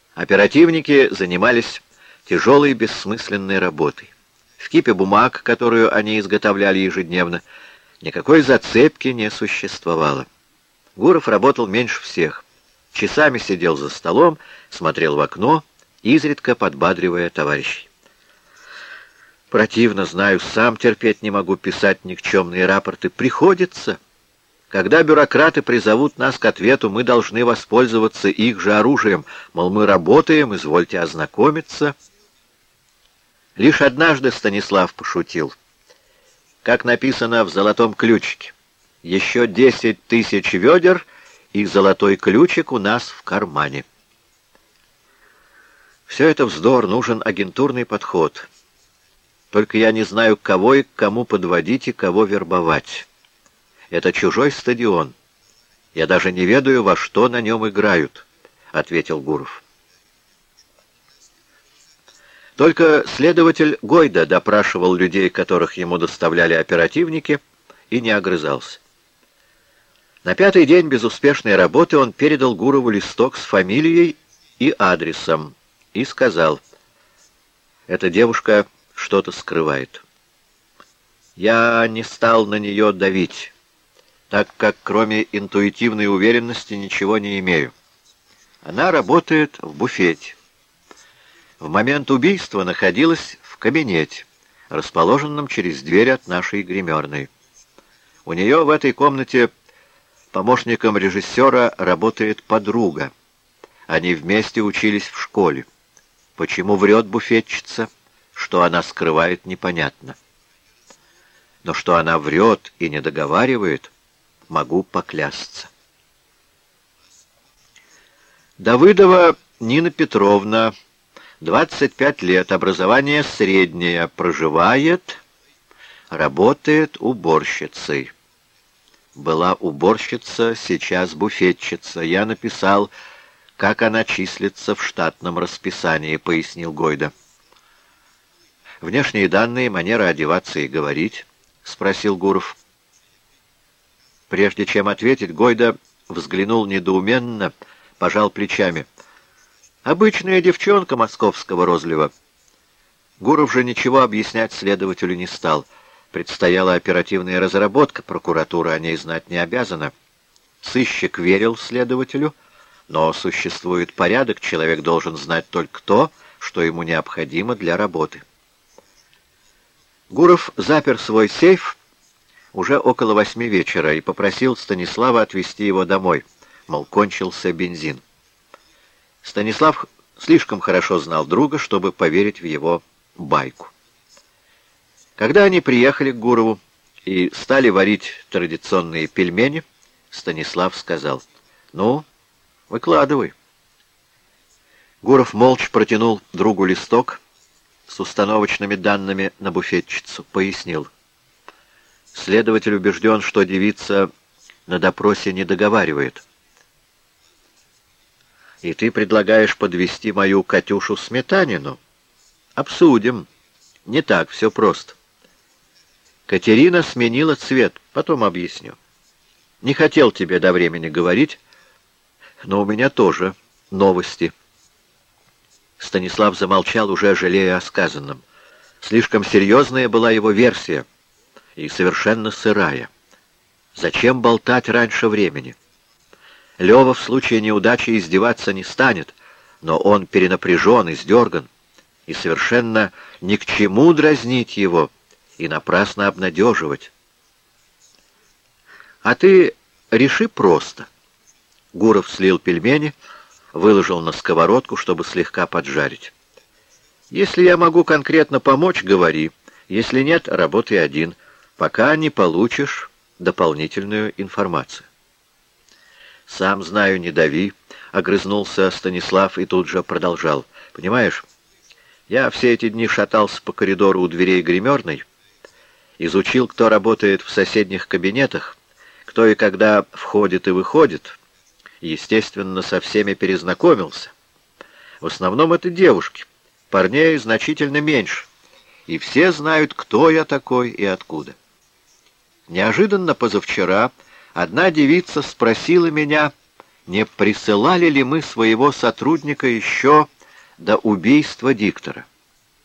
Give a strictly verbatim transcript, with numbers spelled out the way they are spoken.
Оперативники занимались тяжелой бессмысленной работой. В кипе бумаг, которую они изготовляли ежедневно, никакой зацепки не существовало. Гуров работал меньше всех. Часами сидел за столом, смотрел в окно, изредка подбадривая товарищей. Противно, знаю, сам терпеть не могу писать никчемные рапорты. Приходится. Когда бюрократы призовут нас к ответу, мы должны воспользоваться их же оружием. Мол, мы работаем, извольте ознакомиться. Лишь однажды Станислав пошутил. Как написано в «Золотом ключике». Еще десять тысяч ведер, и золотой ключик у нас в кармане. Все это вздор, нужен агентурный подход. Только я не знаю, кого и к кому подводить и кого вербовать. Это чужой стадион. Я даже не ведаю, во что на нем играют, — ответил Гуров. Только следователь Гойда допрашивал людей, которых ему доставляли оперативники, и не огрызался. На пятый день безуспешной работы он передал Гурову листок с фамилией и адресом и сказал: «Эта девушка что-то скрывает. Я не стал на нее давить, так как кроме интуитивной уверенности ничего не имею. Она работает в буфете. В момент убийства находилась в кабинете, расположенном через дверь от нашей гримерной. У нее в этой комнате помощником режиссера работает подруга. Они вместе учились в школе. Почему врет буфетчица? Что она скрывает, непонятно. Но что она врет и не договаривает, могу поклясться». Давыдова Нина Петровна, двадцать пять лет, образование среднее, проживает, работает уборщицей. Была уборщица, сейчас буфетчица. Я написал, как она числится в штатном расписании, пояснил Гойда. «Внешние данные, манера одеваться и говорить?» — спросил Гуров. Прежде чем ответить, Гойда взглянул недоуменно, пожал плечами. «Обычная девчонка московского розлива». Гуров же ничего объяснять следователю не стал. Предстояла оперативная разработка, прокуратура о ней знать не обязана. Сыщик верил следователю, но существует порядок, человек должен знать только то, что ему необходимо для работы. Гуров запер свой сейф уже около восьми вечера и попросил Станислава отвезти его домой, мол, кончился бензин. Станислав слишком хорошо знал друга, чтобы поверить в его байку. Когда они приехали к Гурову и стали варить традиционные пельмени, Станислав сказал: «Ну, выкладывай». Гуров молча протянул другу листок с установочными данными на буфетчицу, пояснил. Следователь убежден, что девица на допросе не договаривает. «И ты предлагаешь подвести мою Катюшу Сметанину? Обсудим. Не так все просто. Катерина сменила цвет, потом объясню. Не хотел тебе до времени говорить, но у меня тоже новости». Станислав замолчал, уже жалея о сказанном. Слишком серьезная была его версия и совершенно сырая. Зачем болтать раньше времени? Лёва в случае неудачи издеваться не станет, но он перенапряжен, издерган, и совершенно ни к чему дразнить его и напрасно обнадеживать. «А ты реши просто». Гуров слил пельмени, выложил на сковородку, чтобы слегка поджарить. «Если я могу конкретно помочь, говори. Если нет, работай один, пока не получишь дополнительную информацию». «Сам знаю, не дави», — огрызнулся Станислав и тут же продолжал. «Понимаешь, я все эти дни шатался по коридору у дверей гримерной, изучил, кто работает в соседних кабинетах, кто и когда входит и выходит, и, естественно, со всеми перезнакомился. В основном это девушки, парней значительно меньше, и все знают, кто я такой и откуда. Неожиданно позавчера одна девица спросила меня, не присылали ли мы своего сотрудника еще до убийства диктора.